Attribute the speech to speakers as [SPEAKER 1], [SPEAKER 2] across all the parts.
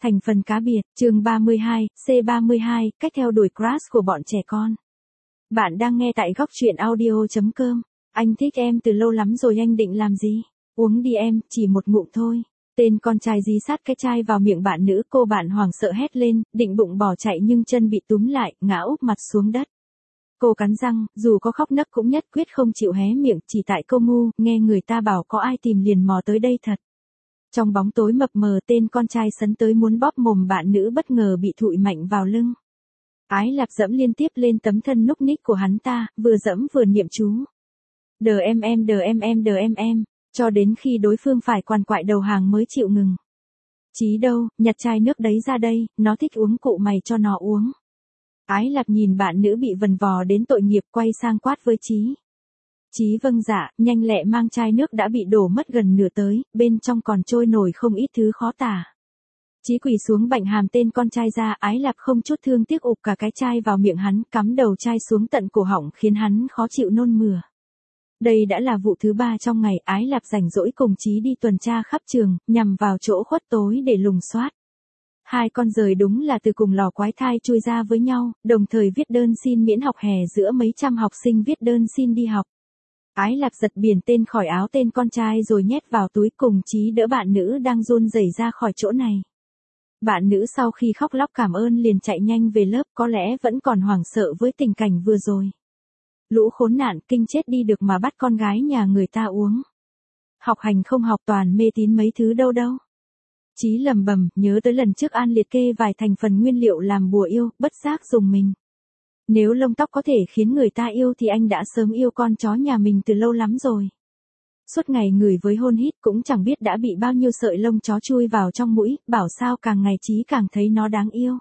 [SPEAKER 1] Thành phần cá biệt, chương 32, C32, cách theo đuổi crush của bọn trẻ con. Bạn đang nghe tại góc truyện audio.com. Anh thích em từ lâu lắm rồi, anh định làm gì? Uống đi em, chỉ một ngụm thôi. Tên con trai dí sát cái chai vào miệng bạn nữ, cô bạn hoảng sợ hét lên, định bụng bỏ chạy nhưng chân bị túm lại, ngã úp mặt xuống đất. Cô cắn răng, dù có khóc nấc cũng nhất quyết không chịu hé miệng, chỉ tại cô ngu, nghe người ta bảo có ai tìm liền mò tới đây thật. Trong bóng tối mập mờ, tên con trai sấn tới muốn bóp mồm bạn nữ, bất ngờ bị thụi mạnh vào lưng. Ái Lạc dẫm liên tiếp lên tấm thân núc ních của hắn ta, vừa dẫm vừa niệm chú. Đờ em, cho đến khi đối phương phải quằn quại đầu hàng mới chịu ngừng. Chí đâu, nhặt chai nước đấy ra đây, nó thích uống, cụ mày cho nó uống. Ái Lạc nhìn bạn nữ bị vần vò đến tội nghiệp, quay sang quát với Chí. Chí vâng dạ, nhanh lẹ mang chai nước đã bị đổ mất gần nửa tới, bên trong còn trôi nổi không ít thứ khó tả. Chí quỳ xuống bạnh hàm tên con trai ra, Ái Lạc không chút thương tiếc ụp cả cái chai vào miệng hắn, cắm đầu chai xuống tận cổ họng khiến hắn khó chịu nôn mửa. Đây đã là vụ thứ 3 trong ngày Ái Lạc rảnh rỗi cùng Chí đi tuần tra khắp trường, nhằm vào chỗ khuất tối để lùng soát. Hai con giời đúng là từ cùng lò quái thai chui ra với nhau, đồng thời viết đơn xin miễn học hè giữa mấy trăm học sinh viết đơn xin đi học. Ái Lạc giật biển tên khỏi áo tên con trai rồi nhét vào túi, cùng Chí đỡ bạn nữ đang run rẩy ra khỏi chỗ này. Bạn nữ sau khi khóc lóc cảm ơn liền chạy nhanh về lớp, có lẽ vẫn còn hoảng sợ với tình cảnh vừa rồi. Lũ khốn nạn kinh chết đi được mà bắt con gái nhà người ta uống. Học hành không học, toàn mê tín mấy thứ đâu. Chí lầm bầm, nhớ tới lần trước An liệt kê vài thành phần nguyên liệu làm bùa yêu, bất giác dùng mình. Nếu lông tóc có thể khiến người ta yêu thì anh đã sớm yêu con chó nhà mình từ lâu lắm rồi. Suốt ngày ngửi với hôn hít cũng chẳng biết đã bị bao nhiêu sợi lông chó chui vào trong mũi, bảo sao càng ngày Chí càng thấy nó đáng yêu.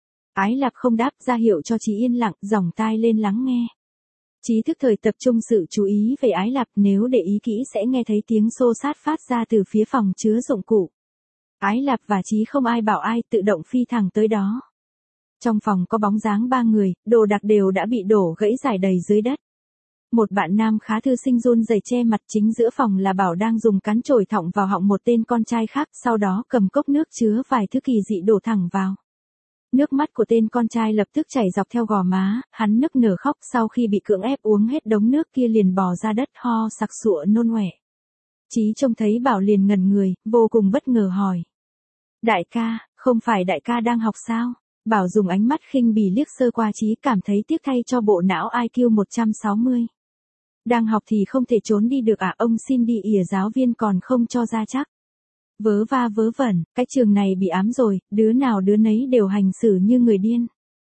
[SPEAKER 1] Ái Lạc không đáp, ra hiệu cho Chí yên lặng, dòng tai lên lắng nghe. Chí thức thời tập trung sự chú ý về Ái Lạc, nếu để ý kỹ sẽ nghe thấy tiếng xô xát phát ra từ phía phòng chứa dụng cụ. Ái Lạc và Chí không ai bảo ai, tự động phi thẳng tới đó. Trong phòng có bóng dáng 3 người, đồ đạc đều đã bị đổ gãy rải đầy dưới đất. Một bạn nam khá thư sinh run rẩy che mặt, chính giữa phòng là Bảo đang dùng cán chổi thọng vào họng một tên con trai khác, sau đó cầm cốc nước chứa vài thứ kỳ dị đổ thẳng vào. Nước mắt của tên con trai lập tức chảy dọc theo gò má, hắn nức nở khóc, sau khi bị cưỡng ép uống hết đống nước kia liền bò ra đất ho sặc sụa nôn ọe. Chí trông thấy Bảo liền ngẩn người, vô cùng bất ngờ hỏi. Đại ca, không phải đại ca đang học sao? Bảo dùng ánh mắt khinh bỉ liếc sơ qua Chí, cảm thấy tiếc thay cho bộ não IQ 160. Đang học thì không thể trốn đi được à, ông xin đi ỉa giáo viên còn không cho ra chắc. Vớ va vớ vẩn, cái trường này bị ám rồi, đứa nào đứa nấy đều hành xử như người điên.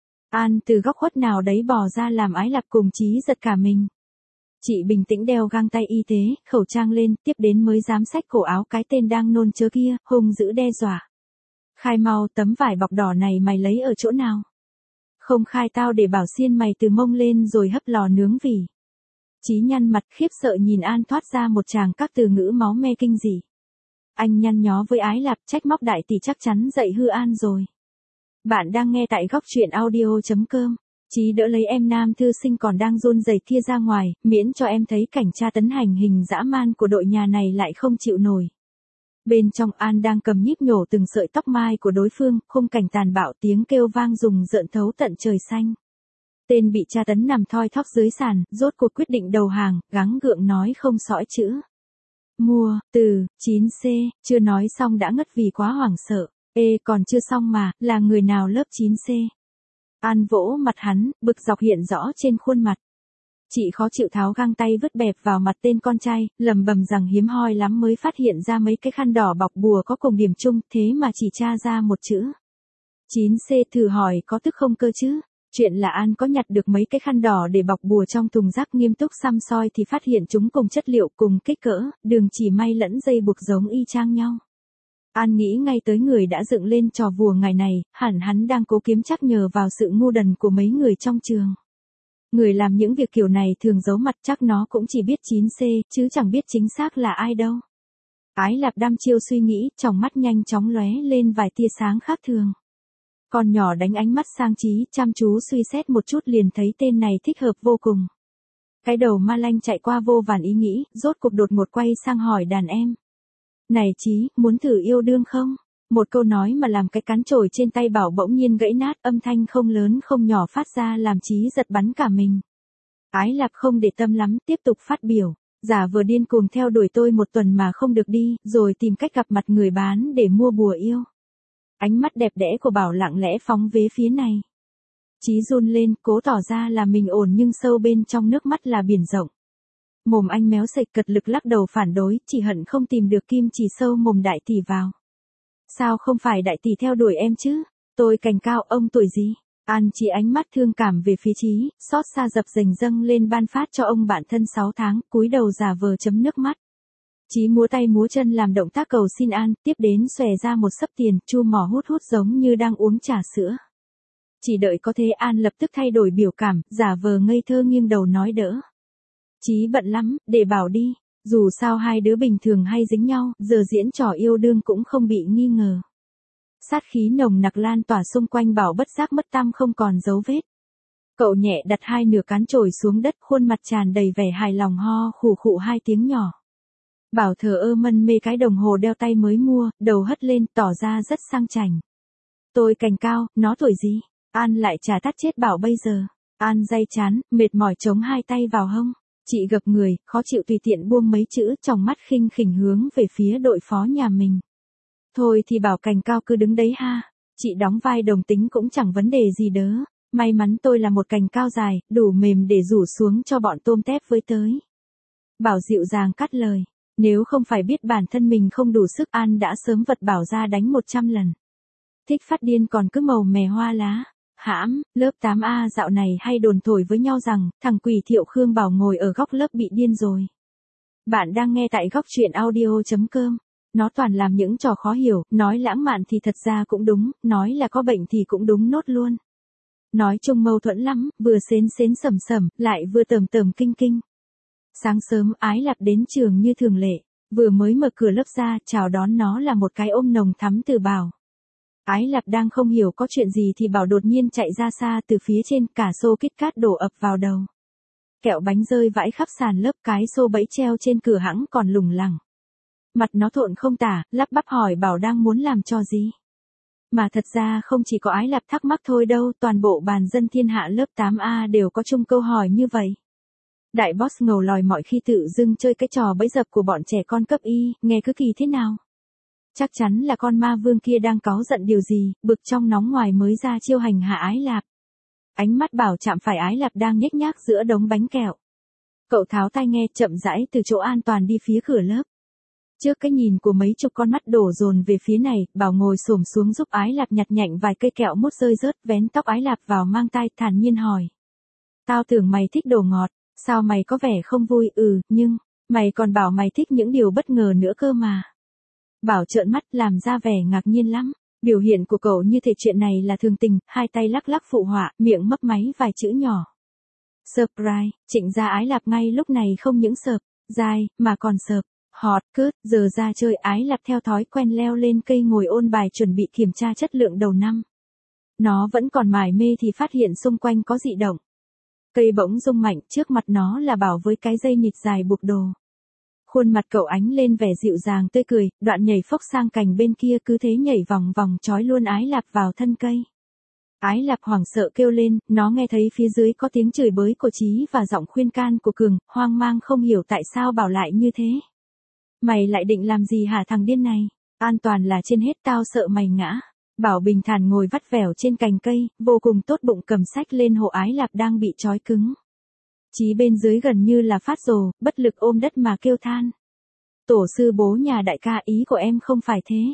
[SPEAKER 1] An từ góc khuất nào đấy bò ra làm Ái Lạc cùng Chí giật cả mình. Chị bình tĩnh đeo găng tay y tế, khẩu trang lên, tiếp đến mới dám xách cổ áo cái tên đang nôn chớ kia, hung dữ đe dọa. Khai mau, tấm vải bọc đỏ này mày lấy ở chỗ nào? Không khai tao để bảo xiên mày từ mông lên rồi hấp lò nướng vỉ. Chí nhăn mặt khiếp sợ nhìn An thoát ra một tràng các từ ngữ máu me kinh dị. Anh nhăn nhó với Ái Lạc, trách móc đại tỷ chắc chắn dạy hư An rồi. Bạn đang nghe tại góc truyện audio.com. Chí đỡ lấy em nam thư sinh còn đang run rẩy kia ra ngoài, miễn cho em thấy cảnh tra tấn hành hình dã man của đội nhà này lại không chịu nổi. Bên trong An đang cầm nhíp nhổ từng sợi tóc mai của đối phương, khung cảnh tàn bạo, tiếng kêu vang rùng rợn thấu tận trời xanh. Tên bị tra tấn nằm thoi thóp dưới sàn, rốt cuộc quyết định đầu hàng, gắng gượng nói không sõi chữ. Mua, từ, 9C, chưa nói xong đã ngất vì quá hoảng sợ. Ê, còn chưa xong mà, là người nào lớp 9C? An vỗ mặt hắn, bực dọc hiện rõ trên khuôn mặt. Chị khó chịu tháo găng tay vứt bẹp vào mặt tên con trai, lầm bầm rằng hiếm hoi lắm mới phát hiện ra mấy cái khăn đỏ bọc bùa có cùng điểm chung, thế mà chỉ tra ra một chữ. 9C thử hỏi có tức không cơ chứ? Chuyện là An có nhặt được mấy cái khăn đỏ để bọc bùa trong thùng rác, nghiêm túc săm soi thì phát hiện chúng cùng chất liệu, cùng kích cỡ, đường chỉ may lẫn dây buộc giống y chang nhau. An nghĩ ngay tới người đã dựng lên trò vùa ngày này, hẳn hắn đang cố kiếm chắc nhờ vào sự ngu đần của mấy người trong trường. Người làm những việc kiểu này thường giấu mặt, chắc nó cũng chỉ biết 9C, chứ chẳng biết chính xác là ai đâu. Ái Lạc đăm chiêu suy nghĩ, trong mắt nhanh chóng lóe lên vài tia sáng khác thường. Con nhỏ đánh ánh mắt sang Chí, chăm chú suy xét một chút liền thấy tên này thích hợp vô cùng. Cái đầu ma lanh chạy qua vô vàn ý nghĩ, rốt cuộc đột ngột quay sang hỏi đàn em. Này Chí, muốn thử yêu đương không? Một câu nói mà làm cái cán chổi trên tay Bảo bỗng nhiên gãy nát, âm thanh không lớn không nhỏ phát ra làm Chí giật bắn cả mình. Ái Lạp không để tâm lắm, tiếp tục phát biểu. Giả vờ điên cuồng theo đuổi tôi một tuần mà không được đi, rồi tìm cách gặp mặt người bán để mua bùa yêu. Ánh mắt đẹp đẽ của Bảo lặng lẽ phóng về phía này. Chí run lên, cố tỏ ra là mình ổn nhưng sâu bên trong nước mắt là biển rộng. Mồm anh méo sạch cật lực lắc đầu phản đối, chỉ hận không tìm được kim chỉ sâu mồm đại tỷ vào. Sao không phải đại tỷ theo đuổi em chứ? Tôi cành cao, ông tuổi gì? An chỉ ánh mắt thương cảm về phía Chí, xót xa dập dềnh dâng lên ban phát cho ông bạn thân 6 tháng, cúi đầu giả vờ chấm nước mắt. Chí múa tay múa chân làm động tác cầu xin An, tiếp đến xòe ra một xấp tiền, chu mỏ hút hút giống như đang uống trà sữa. Chỉ đợi có thế An lập tức thay đổi biểu cảm, giả vờ ngây thơ nghiêng đầu nói đỡ. Chí bận lắm, để Bảo đi, dù sao hai đứa bình thường hay dính nhau, giờ diễn trò yêu đương cũng không bị nghi ngờ. Sát khí nồng nặc lan tỏa xung quanh Bảo bất giác mất tăm không còn dấu vết. Cậu nhẹ đặt hai nửa cán chổi xuống đất, khuôn mặt tràn đầy vẻ hài lòng ho khủ khụ hai tiếng nhỏ. Bảo thờ ơ mân mê cái đồng hồ đeo tay mới mua, đầu hất lên, tỏ ra rất sang chảnh. Tôi cành cao, nó tuổi gì? An lại chả tát chết Bảo bây giờ. An day chán, mệt mỏi chống hai tay vào hông. Chị gập người, khó chịu tùy tiện buông mấy chữ, trong mắt khinh khỉnh hướng về phía đội phó nhà mình. Thôi thì Bảo cành cao cứ đứng đấy ha. Chị đóng vai đồng tính cũng chẳng vấn đề gì đớ. May mắn tôi là một cành cao dài, đủ mềm để rủ xuống cho bọn tôm tép với tới. Bảo dịu dàng cắt lời. Nếu không phải biết bản thân mình không đủ sức, An đã sớm vật Bảo ra đánh 100 lần. Thích phát điên còn cứ màu mè hoa lá. Hãm, lớp 8A dạo này hay đồn thổi với nhau rằng, thằng quỷ Thiệu Khương Bảo ngồi ở góc lớp bị điên rồi. Bạn đang nghe tại góc truyện audio.com. Nó toàn làm những trò khó hiểu, nói lãng mạn thì thật ra cũng đúng, nói là có bệnh thì cũng đúng nốt luôn. Nói chung mâu thuẫn lắm, vừa xến xến sầm sầm, lại vừa tởm tởm kinh kinh. Sáng sớm Ái Lạp đến trường như thường lệ, vừa mới mở cửa lớp ra, chào đón nó là một cái ôm nồng thắm từ Bảo. Ái Lạp đang không hiểu có chuyện gì thì Bảo đột nhiên chạy ra xa từ phía trên, cả xô kít cát đổ ập vào đầu. Kẹo bánh rơi vãi khắp sàn lớp, cái xô bẫy treo trên cửa hãng còn lủng lẳng. Mặt nó thộn không tả, lắp bắp hỏi Bảo đang muốn làm trò gì. Mà thật ra không chỉ có Ái Lạp thắc mắc thôi đâu, toàn bộ bàn dân thiên hạ lớp 8A đều có chung câu hỏi như vậy. Đại boss ngầu lòi mọi khi tự dưng chơi cái trò bẫy dập của bọn trẻ con cấp y, nghe cứ kỳ thế nào. Chắc chắn là con ma vương kia đang cáu giận điều gì, bực trong nóng ngoài mới ra chiêu hành hạ Ái Lạp. Ánh mắt Bảo chạm phải Ái Lạp đang nhếch nhác giữa đống bánh kẹo. Cậu tháo tai nghe chậm rãi từ chỗ an toàn đi phía cửa lớp. Trước cái nhìn của mấy chục con mắt đổ dồn về phía này, Bảo ngồi xổm xuống giúp Ái Lạp nhặt nhạnh vài cây kẹo mút rơi rớt, vén tóc Ái Lạp vào mang tai, thản nhiên hỏi. Tao tưởng mày thích đồ ngọt, sao mày có vẻ không vui? Nhưng, mày còn bảo mày thích những điều bất ngờ nữa cơ mà. Bảo trợn mắt làm ra vẻ ngạc nhiên lắm. Biểu hiện của cậu như thể chuyện này là thường tình, hai tay lắc lắc phụ họa, miệng mấp máy vài chữ nhỏ. Surprise, Trịnh gia Ái Lạp ngay lúc này không những sợp, dai, mà còn sợp, hot, cớt, giờ ra chơi. Ái Lạp theo thói quen leo lên cây ngồi ôn bài chuẩn bị kiểm tra chất lượng đầu năm. Nó vẫn còn mải mê thì phát hiện xung quanh có dị động. Cây bỗng rung mạnh, trước mặt nó là Bảo với cái dây nhịt dài buộc đồ. Khuôn mặt cậu ánh lên vẻ dịu dàng tươi cười, đoạn nhảy phốc sang cành bên kia, cứ thế nhảy vòng vòng trói luôn Ái Lạp vào thân cây. Ái Lạp hoảng sợ kêu lên, nó nghe thấy phía dưới có tiếng chửi bới của Chí và giọng khuyên can của Cường, hoang mang không hiểu tại sao Bảo lại như thế. Mày lại định làm gì hả thằng điên này? An toàn là trên hết, tao sợ mày ngã. Bảo bình thản ngồi vắt vẻo trên cành cây, vô cùng tốt bụng cầm sách lên hộ Ái Lạp đang bị trói cứng. Chí bên dưới gần như là phát rồ, bất lực ôm đất mà kêu than. Tổ sư bố nhà đại ca, ý của em không phải thế.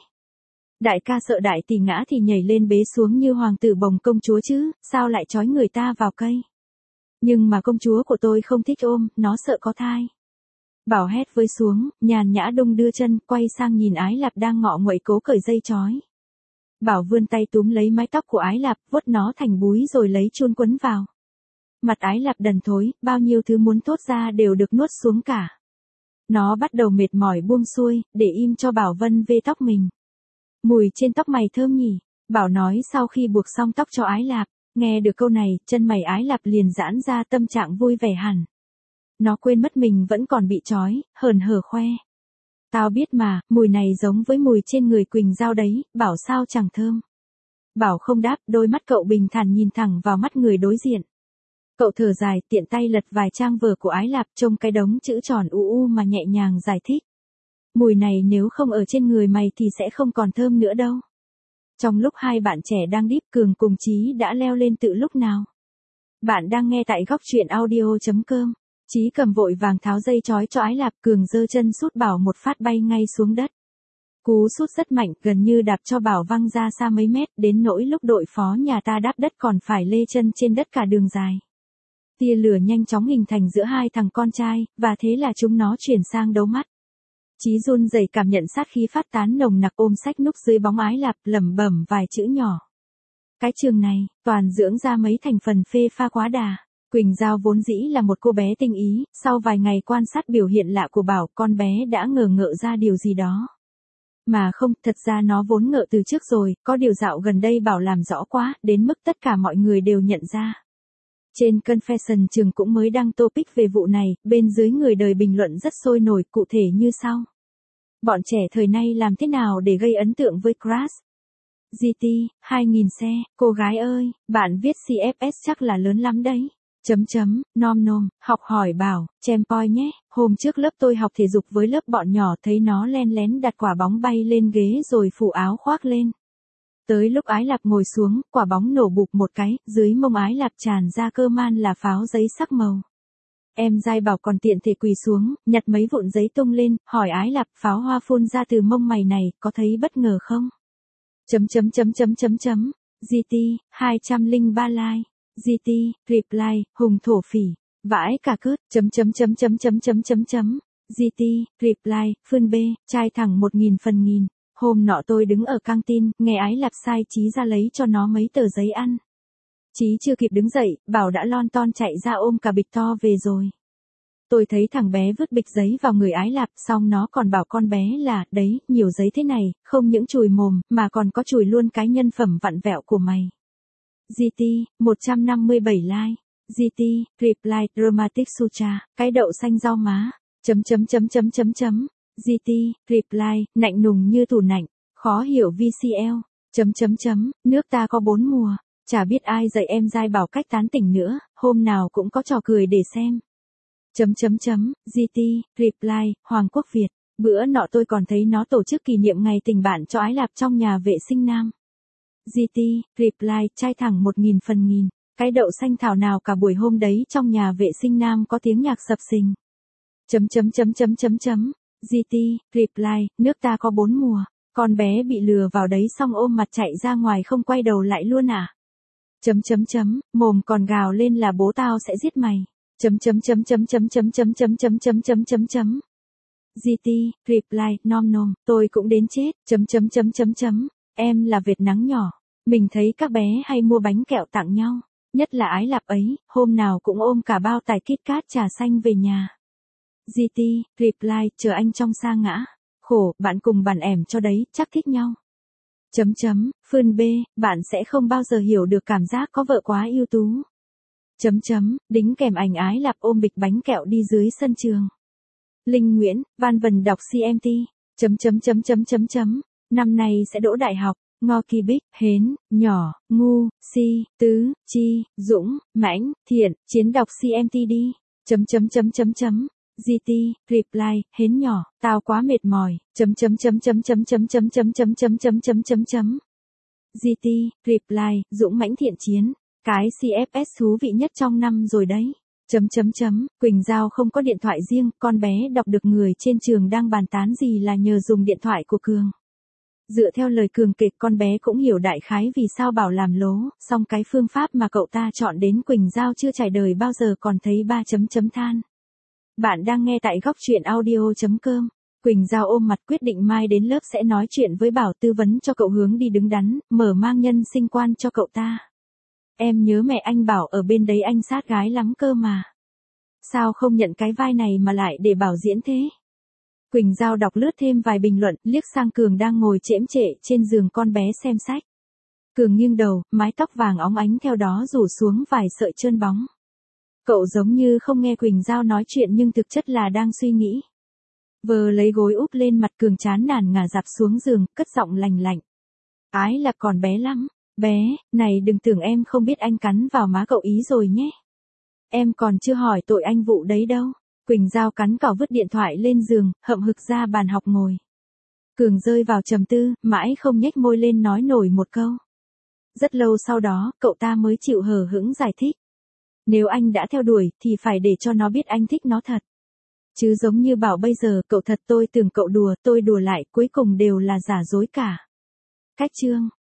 [SPEAKER 1] Đại ca sợ đại tỷ ngã thì nhảy lên bế xuống như hoàng tử bồng công chúa chứ, sao lại trói người ta vào cây. Nhưng mà công chúa của tôi không thích ôm, nó sợ có thai. Bảo hét với xuống, nhàn nhã đung đưa chân, quay sang nhìn Ái Lạp đang ngọ nguậy cố cởi dây trói. Bảo vươn tay túm lấy mái tóc của Ái Lạp, vuốt nó thành búi rồi lấy chun quấn vào. Mặt Ái Lạp đần thối, bao nhiêu thứ muốn thốt ra đều được nuốt xuống cả. Nó bắt đầu mệt mỏi buông xuôi, để im cho Bảo vân vê tóc mình. Mùi trên tóc mày thơm nhỉ? Bảo nói sau khi buộc xong tóc cho Ái Lạp. Nghe được câu này, chân mày Ái Lạp liền giãn ra, tâm trạng vui vẻ hẳn. Nó quên mất mình vẫn còn bị trói, hờn hở khoe. Tao biết mà, mùi này giống với mùi trên người Quỳnh Giao đấy, bảo sao chẳng thơm. Bảo không đáp, đôi mắt cậu bình thản nhìn thẳng vào mắt người đối diện. Cậu thở dài, tiện tay lật vài trang vở của Ái Lạp trông cái đống chữ tròn u mà nhẹ nhàng giải thích. Mùi này nếu không ở trên người mày thì sẽ không còn thơm nữa đâu. Trong lúc hai bạn trẻ đang deep, Cường cùng Chí đã leo lên từ lúc nào. Bạn đang nghe tại góc truyện audio.com. Chí cầm vội vàng tháo dây trói cho Ái Lạp, Cường giơ chân sút Bảo một phát bay ngay xuống đất. Cú sút rất mạnh, gần như đạp cho Bảo văng ra xa mấy mét, đến nỗi lúc đội phó nhà ta đáp đất còn phải lê chân trên đất cả đường dài. Tia lửa nhanh chóng hình thành giữa hai thằng con trai, và thế là chúng nó chuyển sang đấu mắt. Chí run rẩy cảm nhận sát khí phát tán nồng nặc, ôm sách núp dưới bóng Ái Lạp, lẩm bẩm vài chữ nhỏ. Cái trường này, toàn dưỡng ra mấy thành phần phê pha quá đà. Quỳnh Giao vốn dĩ là một cô bé tinh ý, sau vài ngày quan sát biểu hiện lạ của Bảo, con bé đã ngờ ngợ ra điều gì đó. Mà không, thật ra nó vốn ngợ từ trước rồi, có điều dạo gần đây Bảo làm rõ quá, đến mức tất cả mọi người đều nhận ra. Trên Confession trường cũng mới đăng topic về vụ này, bên dưới người đời bình luận rất sôi nổi, cụ thể như sau. Bọn trẻ thời nay làm thế nào để gây ấn tượng với crush? GT, 2000 xe, cô gái ơi, bạn viết CFS chắc là lớn lắm đấy. Nom nom, học hỏi Bảo, chém poi nhé, hôm trước lớp tôi học thể dục với lớp bọn nhỏ thấy nó len lén đặt quả bóng bay lên ghế rồi phủ áo khoác lên. Tới lúc Ái Lạp ngồi xuống, quả bóng nổ bụp một cái, dưới mông Ái Lạp tràn ra cơ man là pháo giấy sắc màu. Em dai Bảo còn tiện thể quỳ xuống, nhặt mấy vụn giấy tung lên, hỏi Ái Lạp, pháo hoa phun ra từ mông mày này, có thấy bất ngờ không? GT, 203 like. GT, reply, hùng thổ phỉ, vãi cả cớt. GT, reply, Phương B, trai thẳng 1000 phần nghìn. Hôm nọ tôi đứng ở căng tin, nghe Ái Lạp sai Chí ra lấy cho nó mấy tờ giấy ăn. Chí chưa kịp đứng dậy, Bảo đã lon ton chạy ra ôm cả bịch to về rồi. Tôi thấy thằng bé vứt bịch giấy vào người Ái Lạp, xong nó còn bảo con bé là, đấy, nhiều giấy thế này, không những chùi mồm, mà còn có chùi luôn cái nhân phẩm vặn vẹo của mày. GT, 157 like. GT, reply, dramatic sutra, cái đậu xanh rau má. GT, reply, nạnh nùng như tủ lạnh, khó hiểu VCL. Nước ta có 4 mùa, chả biết ai dạy em dai Bảo cách tán tỉnh nữa, hôm nào cũng có trò cười để xem. GT, reply, Hoàng Quốc Việt, bữa nọ tôi còn thấy nó tổ chức kỷ niệm ngày tình bạn cho Ái Lạp trong nhà vệ sinh nam. GT, reply, trai thẳng 1000 phần nghìn, cái đậu xanh thảo nào cả buổi hôm đấy trong nhà vệ sinh nam có tiếng nhạc sập sình. GT, reply, nước ta có 4 mùa, con bé bị lừa vào đấy xong ôm mặt chạy ra ngoài không quay đầu lại luôn à? Mồm còn gào lên là bố tao sẽ giết mày. GT, reply, nom nom, tôi cũng đến chết. Em là vệt nắng nhỏ, mình thấy các bé hay mua bánh kẹo tặng nhau, nhất là Ái Lạp ấy, hôm nào cũng ôm cả bao tài KitKat trà xanh về nhà. GT, reply, chờ anh trong sa ngã. Khổ, bạn cùng bàn ẻm cho đấy, chắc thích nhau. Phương B, bạn sẽ không bao giờ hiểu được cảm giác có vợ quá ưu tú. Đính kèm ảnh Ái Lạp ôm bịch bánh kẹo đi dưới sân trường. Linh Nguyễn, Van Vần đọc CMT. Năm nay sẽ đỗ đại học. Ngo Kỳ Bích, Hến, Nhỏ, Ngu, Si, Tứ, Chi, Dũng, Mãnh, Thiện, Chiến đọc CMT đi. GT, reply, Hến nhỏ, tao quá mệt mỏi. GT, reply, Dũng Mãnh Thiện Chiến, cái CFS thú vị nhất trong năm rồi đấy. Quỳnh Giao không có điện thoại riêng, con bé đọc được người trên trường đang bàn tán gì là nhờ dùng điện thoại của Cường. Dựa theo lời Cường kịch, con bé cũng hiểu đại khái vì sao Bảo làm lố, song cái phương pháp mà cậu ta chọn đến Quỳnh Giao chưa trải đời bao giờ còn thấy than. Bạn đang nghe tại góc truyện audio.com. Quỳnh Giao ôm mặt quyết định mai đến lớp sẽ nói chuyện với Bảo, tư vấn cho cậu hướng đi đứng đắn, mở mang nhân sinh quan cho cậu ta. Em nhớ mẹ anh Bảo ở bên đấy anh sát gái lắm cơ mà. Sao không nhận cái vai này mà lại để Bảo diễn thế? Quỳnh Giao đọc lướt thêm vài bình luận, liếc sang Cường đang ngồi chễm chệ trên giường con bé xem sách. Cường nghiêng đầu, mái tóc vàng óng ánh theo đó rủ xuống vài sợi trơn bóng. Cậu giống như không nghe Quỳnh Giao nói chuyện nhưng thực chất là đang suy nghĩ. Vờ lấy gối úp lên mặt Cường chán nản ngả dạp xuống giường, cất giọng lành lạnh. Ái là còn bé lắm. Bé, này đừng tưởng em không biết anh cắn vào má cậu ý rồi nhé. Em còn chưa hỏi tội anh vụ đấy đâu. Quỳnh Giao cắn cỏ vứt điện thoại lên giường, hậm hực ra bàn học ngồi. Cường rơi vào trầm tư, mãi không nhếch môi lên nói nổi một câu. Rất lâu sau đó, cậu ta mới chịu hờ hững giải thích. Nếu anh đã theo đuổi, thì phải để cho nó biết anh thích nó thật. Chứ giống như bảo bây giờ cậu thật tôi tưởng cậu đùa, tôi đùa lại, cuối cùng đều là giả dối cả. Cách chương